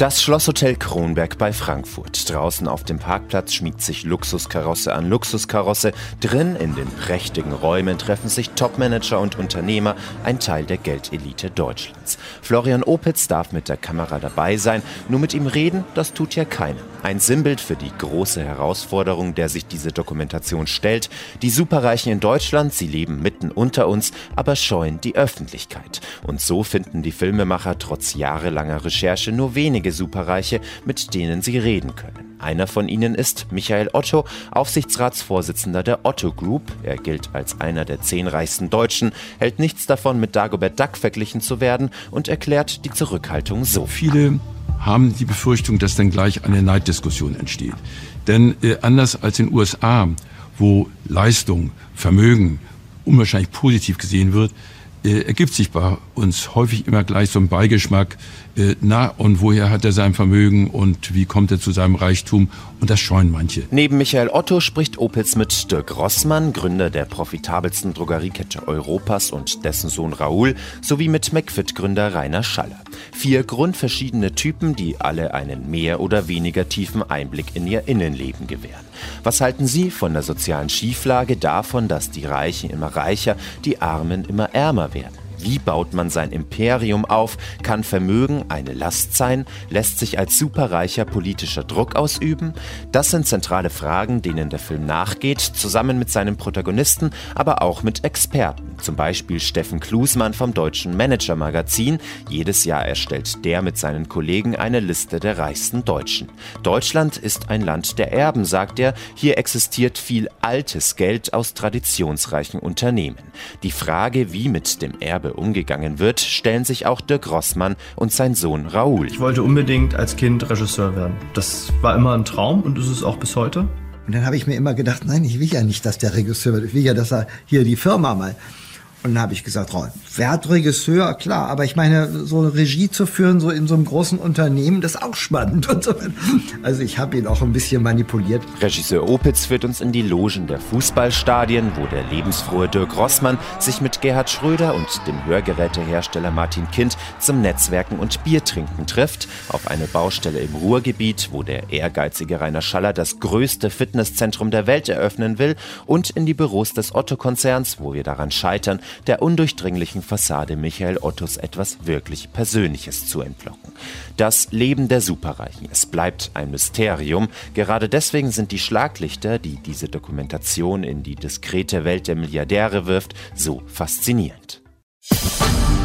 Das Schlosshotel Kronberg bei Frankfurt. Draußen auf dem Parkplatz schmiegt sich Luxuskarosse an Luxuskarosse. Drin in den prächtigen Räumen treffen sich Topmanager und Unternehmer, ein Teil der Geldelite Deutschlands. Florian Opitz darf mit der Kamera dabei sein. Nur mit ihm reden, das tut ja keiner. Ein Sinnbild für die große Herausforderung, der sich diese Dokumentation stellt. Die Superreichen in Deutschland, sie leben mitten unter uns, aber scheuen die Öffentlichkeit. Und so finden die Filmemacher trotz jahrelanger Recherche nur wenige Superreiche, mit denen sie reden können. Einer von ihnen ist Michael Otto, Aufsichtsratsvorsitzender der Otto Group. Er gilt als einer der 10 reichsten Deutschen, hält nichts davon, mit Dagobert Duck verglichen zu werden und erklärt die Zurückhaltung so. Viele haben die Befürchtung, dass dann gleich eine Neiddiskussion entsteht. Denn anders als in den USA, wo Leistung, Vermögen unwahrscheinlich positiv gesehen wird, ergibt sich bei uns häufig immer gleich so ein Beigeschmack, und woher hat er sein Vermögen und wie kommt er zu seinem Reichtum, und das scheuen manche. Neben Michael Otto spricht Opitz mit Dirk Rossmann, Gründer der profitabelsten Drogeriekette Europas und dessen Sohn Raoul, sowie mit McFit-Gründer Rainer Schaller. 4 grundverschiedene Typen, die alle einen mehr oder weniger tiefen Einblick in ihr Innenleben gewähren. Was halten Sie von der sozialen Schieflage, davon, dass die Reichen immer reicher, die Armen immer ärmer werden? Wie baut man sein Imperium auf? Kann Vermögen eine Last sein? Lässt sich als Superreicher politischer Druck ausüben? Das sind zentrale Fragen, denen der Film nachgeht, zusammen mit seinen Protagonisten, aber auch mit Experten. Zum Beispiel Steffen Klusmann vom Deutschen Manager-Magazin. Jedes Jahr erstellt der mit seinen Kollegen eine Liste der reichsten Deutschen. Deutschland ist ein Land der Erben, sagt er. Hier existiert viel altes Geld aus traditionsreichen Unternehmen. Die Frage, wie mit dem Erbe umgegangen wird, stellen sich auch Dirk Rossmann und sein Sohn Raoul. Ich wollte unbedingt als Kind Regisseur werden. Das war immer ein Traum und ist es auch bis heute. Und dann habe ich mir immer gedacht, nein, ich will ja nicht, dass der Regisseur wird. Ich will ja, dass er hier die Firma mal... Und dann habe ich gesagt, wer hat Regisseur? Klar, aber ich meine, so eine Regie zu führen, so in so einem großen Unternehmen, das ist auch spannend. Und so. Also ich habe ihn auch ein bisschen manipuliert. Regisseur Opitz führt uns in die Logen der Fußballstadien, wo der lebensfrohe Dirk Rossmann sich mit Gerhard Schröder und dem Hörgerätehersteller Martin Kind zum Netzwerken und Biertrinken trifft, auf eine Baustelle im Ruhrgebiet, wo der ehrgeizige Rainer Schaller das größte Fitnesszentrum der Welt eröffnen will, und in die Büros des Otto-Konzerns, wo wir daran scheitern, der undurchdringlichen Fassade Michael Ottos etwas wirklich Persönliches zu entlocken. Das Leben der Superreichen, es bleibt ein Mysterium. Gerade deswegen sind die Schlaglichter, die diese Dokumentation in die diskrete Welt der Milliardäre wirft, so faszinierend.